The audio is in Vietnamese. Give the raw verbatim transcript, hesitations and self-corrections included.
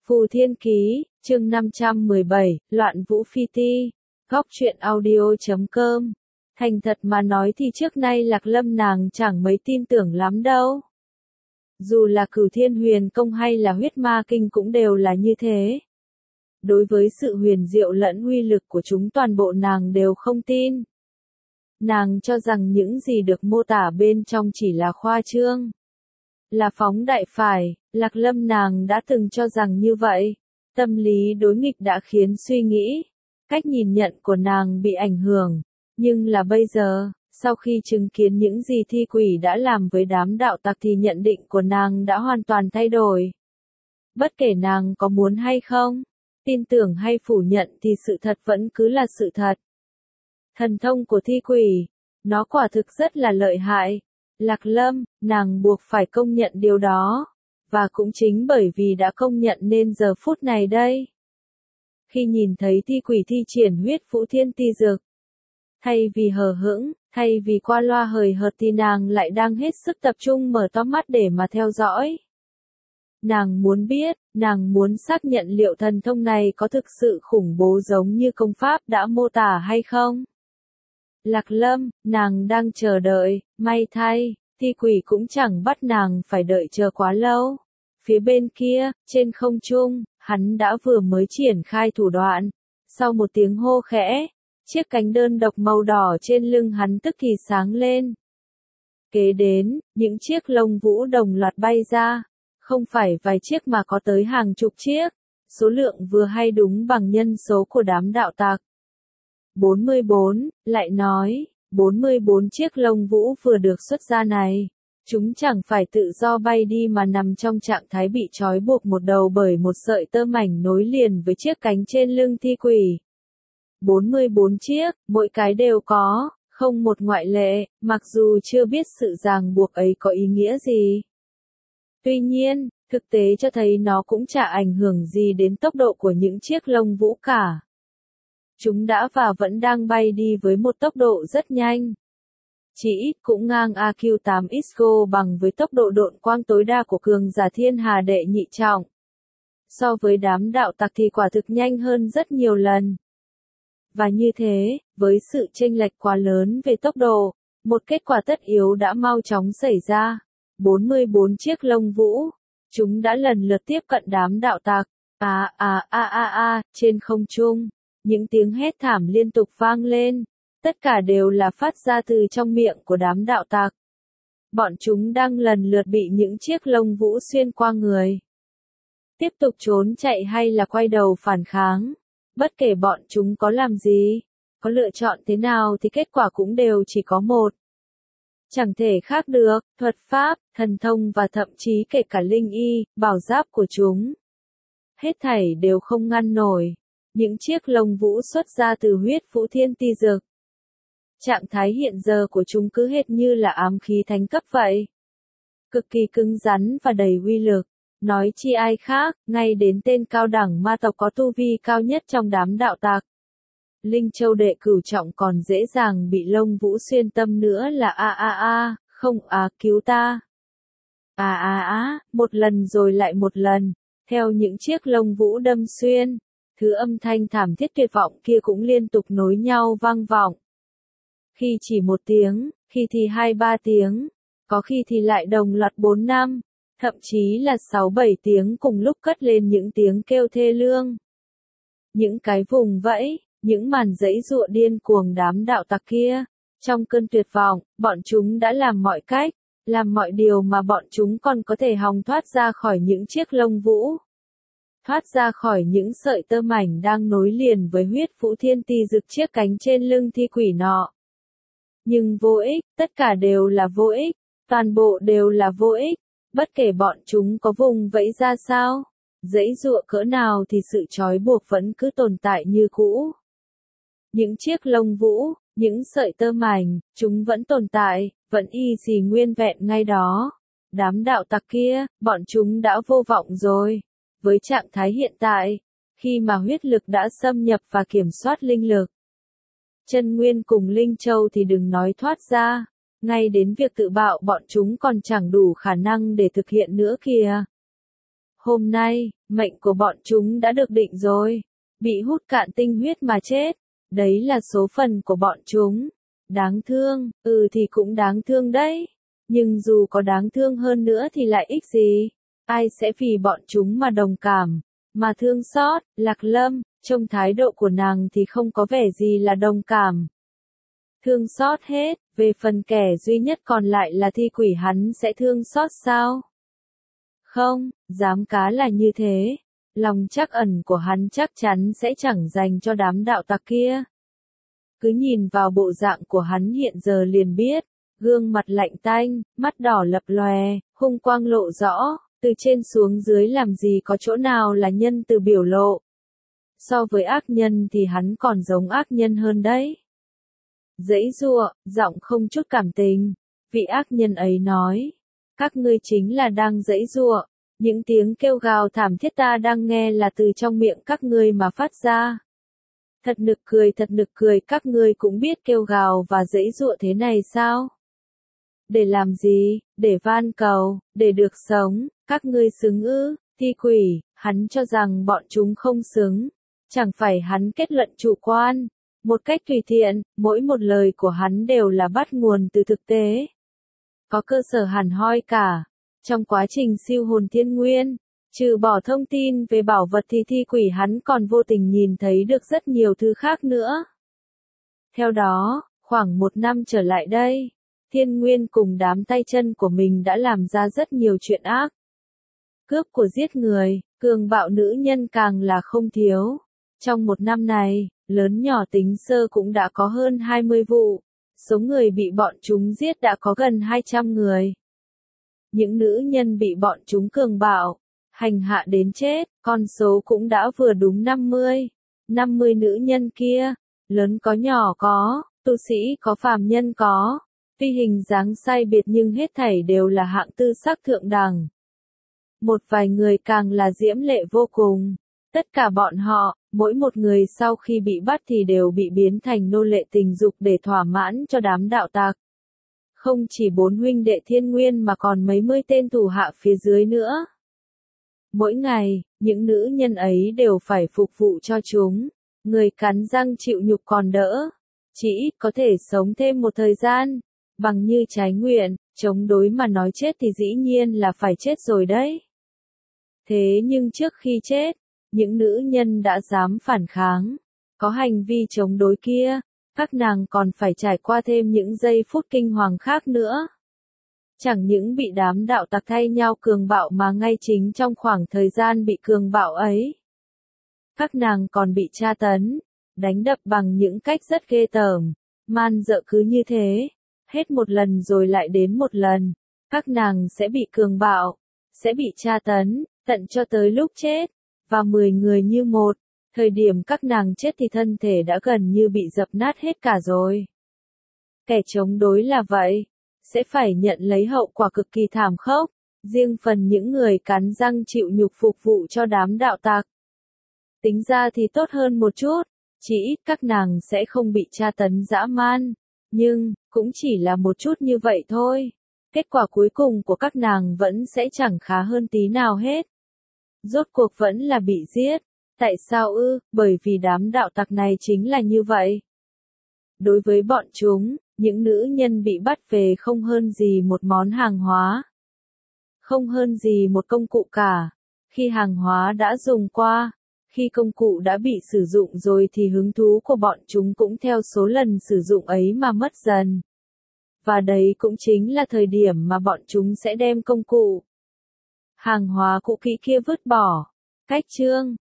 Phù Thiên Ký, chương năm trăm mười bảy, Loạn Vũ Phi Ti, góc truyện audio chấm com. Thành thật mà nói thì trước nay Lạc Lâm nàng chẳng mấy tin tưởng lắm đâu. Dù là Cửu Thiên Huyền Công hay là Huyết Ma Kinh cũng đều là như thế. Đối với sự huyền diệu lẫn uy lực của chúng toàn bộ nàng đều không tin. Nàng cho rằng những gì được mô tả bên trong chỉ là khoa trương. Là phóng đại phải, Lạc Lâm nàng đã từng cho rằng như vậy. Tâm lý đối nghịch đã khiến suy nghĩ, cách nhìn nhận của nàng bị ảnh hưởng. Nhưng là bây giờ, sau khi chứng kiến những gì thi quỷ đã làm với đám đạo tặc thì nhận định của nàng đã hoàn toàn thay đổi. Bất kể nàng có muốn hay không, tin tưởng hay phủ nhận thì sự thật vẫn cứ là sự thật. Thần thông của thi quỷ, nó quả thực rất là lợi hại. Lạc Lâm, nàng buộc phải công nhận điều đó. Và cũng chính bởi vì đã công nhận nên giờ phút này đây. Khi nhìn thấy thi quỷ thi triển huyết vũ thiên ti dược. Thay vì hờ hững, thay vì qua loa hời hợt thì nàng lại đang hết sức tập trung mở to mắt để mà theo dõi. Nàng muốn biết, nàng muốn xác nhận liệu thần thông này có thực sự khủng bố giống như công pháp đã mô tả hay không. Lạc Lâm, nàng đang chờ đợi, may thay, thi quỷ cũng chẳng bắt nàng phải đợi chờ quá lâu. Phía bên kia, trên không trung, hắn đã vừa mới triển khai thủ đoạn. Sau một tiếng hô khẽ, chiếc cánh đơn độc màu đỏ trên lưng hắn tức thì sáng lên. Kế đến, những chiếc lông vũ đồng loạt bay ra. Không phải vài chiếc mà có tới hàng chục chiếc. Số lượng vừa hay đúng bằng nhân số của đám đạo tặc. bốn mươi bốn, lại nói, bốn mươi bốn chiếc lông vũ vừa được xuất ra này. Chúng chẳng phải tự do bay đi mà nằm trong trạng thái bị trói buộc một đầu bởi một sợi tơ mảnh nối liền với chiếc cánh trên lưng thi quỷ. bốn mươi bốn chiếc, mỗi cái đều có, không một ngoại lệ, mặc dù chưa biết sự ràng buộc ấy có ý nghĩa gì. Tuy nhiên, thực tế cho thấy nó cũng chả ảnh hưởng gì đến tốc độ của những chiếc lông vũ cả. Chúng đã và vẫn đang bay đi với một tốc độ rất nhanh. Chỉ ít cũng ngang a quy tám ích giê bằng với tốc độ độn quang tối đa của cường giả thiên hà đệ nhị trọng. So với đám đạo tặc thì quả thực nhanh hơn rất nhiều lần. Và như thế, với sự chênh lệch quá lớn về tốc độ, một kết quả tất yếu đã mau chóng xảy ra. bốn mươi bốn chiếc lông vũ, chúng đã lần lượt tiếp cận đám đạo tặc. À à à à à, trên không trung, những tiếng hét thảm liên tục vang lên. Tất cả đều là phát ra từ trong miệng của đám đạo tặc. Bọn chúng đang lần lượt bị những chiếc lông vũ xuyên qua người. Tiếp tục trốn chạy hay là quay đầu phản kháng. Bất kể bọn chúng có làm gì, có lựa chọn thế nào thì kết quả cũng đều chỉ có một. Chẳng thể khác được, thuật pháp, thần thông và thậm chí kể cả linh y, bảo giáp của chúng. Hết thảy đều không ngăn nổi. Những chiếc lông vũ xuất ra từ huyết vũ thiên ti dược. Trạng thái hiện giờ của chúng cứ hệt như là ám khí thánh cấp vậy. Cực kỳ cứng rắn và đầy uy lực. Nói chi ai khác, ngay đến tên cao đẳng ma tộc có tu vi cao nhất trong đám đạo tặc. Linh Châu đệ cửu trọng còn dễ dàng bị lông vũ xuyên tâm nữa là a a a, không à cứu ta. À à á, một lần rồi lại một lần, theo những chiếc lông vũ đâm xuyên, thứ âm thanh thảm thiết tuyệt vọng kia cũng liên tục nối nhau vang vọng. Khi chỉ một tiếng, khi thì hai ba tiếng, có khi thì lại đồng loạt bốn năm, thậm chí là sáu bảy tiếng cùng lúc cất lên những tiếng kêu thê lương. Những cái vùng vẫy, những màn giãy giụa điên cuồng đám đạo tặc kia, trong cơn tuyệt vọng, bọn chúng đã làm mọi cách, làm mọi điều mà bọn chúng còn có thể hòng thoát ra khỏi những chiếc lông vũ. Thoát ra khỏi những sợi tơ mảnh đang nối liền với huyết vũ thiên ti dực chiếc cánh trên lưng thi quỷ nọ. Nhưng vô ích, tất cả đều là vô ích, toàn bộ đều là vô ích, bất kể bọn chúng có vùng vẫy ra sao, giãy giụa cỡ nào thì sự trói buộc vẫn cứ tồn tại như cũ. Những chiếc lông vũ, những sợi tơ mảnh, chúng vẫn tồn tại, vẫn y xì nguyên vẹn ngay đó. Đám đạo tặc kia, bọn chúng đã vô vọng rồi. Với trạng thái hiện tại, khi mà huyết lực đã xâm nhập và kiểm soát linh lực, chân nguyên cùng linh châu thì đừng nói thoát ra, ngay đến việc tự bạo bọn chúng còn chẳng đủ khả năng để thực hiện nữa kìa. Hôm nay, Mệnh của bọn chúng đã được định rồi, bị hút cạn tinh huyết mà chết, đấy là số phận của bọn chúng. Đáng thương, ừ thì cũng đáng thương đấy, nhưng dù có đáng thương hơn nữa thì lại ích gì, ai sẽ vì bọn chúng mà đồng cảm, mà thương xót. Lạc Lâm, trông thái độ của nàng thì không có vẻ gì là đồng cảm. Thương xót hết, về phần kẻ duy nhất còn lại là thi quỷ hắn sẽ thương xót sao? Không, dám cá là như thế, lòng trắc ẩn của hắn chắc chắn sẽ chẳng dành cho đám đạo tặc kia. Cứ nhìn vào bộ dạng của hắn hiện giờ liền biết, gương mặt lạnh tanh, mắt đỏ lập lòe, hung quang lộ rõ, từ trên xuống dưới làm gì có chỗ nào là nhân từ biểu lộ. So với ác nhân thì hắn còn giống ác nhân hơn đấy. Giãy giụa, giọng không chút cảm tình, vị ác nhân ấy nói, các ngươi chính là đang giãy giụa, những tiếng kêu gào thảm thiết ta đang nghe là từ trong miệng các ngươi mà phát ra. Thật nực cười, thật nực cười, các ngươi cũng biết kêu gào và giãy giụa thế này sao? Để làm gì? Để van cầu, để được sống, các ngươi xứng ư? Thi quỷ, hắn cho rằng bọn chúng không xứng, chẳng phải hắn kết luận chủ quan, một cách tùy tiện, mỗi một lời của hắn đều là bắt nguồn từ thực tế. Có cơ sở hẳn hoi cả. Trong quá trình siêu hồn thiên nguyên, trừ bỏ thông tin về bảo vật thì thi quỷ hắn còn vô tình nhìn thấy được rất nhiều thứ khác nữa. Theo đó, khoảng một năm trở lại đây, Thiên Nguyên cùng đám tay chân của mình đã làm ra rất nhiều chuyện ác. Cướp của giết người, cường bạo nữ nhân càng là không thiếu. Trong một năm này, lớn nhỏ tính sơ cũng đã có hơn hai mươi vụ. Số người bị bọn chúng giết đã có gần hai trăm người. Những nữ nhân bị bọn chúng cường bạo, hành hạ đến chết, con số cũng đã vừa đúng năm mươi. năm mươi nữ nhân kia, lớn có nhỏ có, tu sĩ có phàm nhân có, tuy hình dáng sai biệt nhưng hết thảy đều là hạng tư sắc thượng đẳng. Một vài người càng là diễm lệ vô cùng. Tất cả bọn họ, mỗi một người sau khi bị bắt thì đều bị biến thành nô lệ tình dục để thỏa mãn cho đám đạo tặc. Không chỉ bốn huynh đệ Thiên Nguyên mà còn mấy mươi tên thủ hạ phía dưới nữa. Mỗi ngày, những nữ nhân ấy đều phải phục vụ cho chúng. Người cắn răng chịu nhục còn đỡ, chỉ ít có thể sống thêm một thời gian. Bằng như trái nguyện, chống đối mà nói chết thì dĩ nhiên là phải chết rồi đấy. Thế nhưng trước khi chết, những nữ nhân đã dám phản kháng, có hành vi chống đối kia, các nàng còn phải trải qua thêm những giây phút kinh hoàng khác nữa. Chẳng những bị đám đạo tặc thay nhau cường bạo mà ngay chính trong khoảng thời gian bị cường bạo ấy, các nàng còn bị tra tấn, đánh đập bằng những cách rất ghê tởm, man dợ cứ như thế, hết một lần rồi lại đến một lần, các nàng sẽ bị cường bạo, sẽ bị tra tấn, tận cho tới lúc chết, và mười người như một, thời điểm các nàng chết thì thân thể đã gần như bị dập nát hết cả rồi. Kẻ chống đối là vậy, sẽ phải nhận lấy hậu quả cực kỳ thảm khốc, riêng phần những người cắn răng chịu nhục phục vụ cho đám đạo tặc. Tính ra thì tốt hơn một chút, chỉ ít các nàng sẽ không bị tra tấn dã man, nhưng, cũng chỉ là một chút như vậy thôi. Kết quả cuối cùng của các nàng vẫn sẽ chẳng khá hơn tí nào hết. Rốt cuộc vẫn là bị giết. Tại sao ư? Bởi vì đám đạo tặc này chính là như vậy. Đối với bọn chúng, những nữ nhân bị bắt về không hơn gì một món hàng hóa. Không hơn gì một công cụ cả. Khi hàng hóa đã dùng qua, khi công cụ đã bị sử dụng rồi thì hứng thú của bọn chúng cũng theo số lần sử dụng ấy mà mất dần. Và đấy cũng chính là thời điểm mà bọn chúng sẽ đem công cụ, hàng hóa cũ kỹ kia vứt bỏ. Cách chương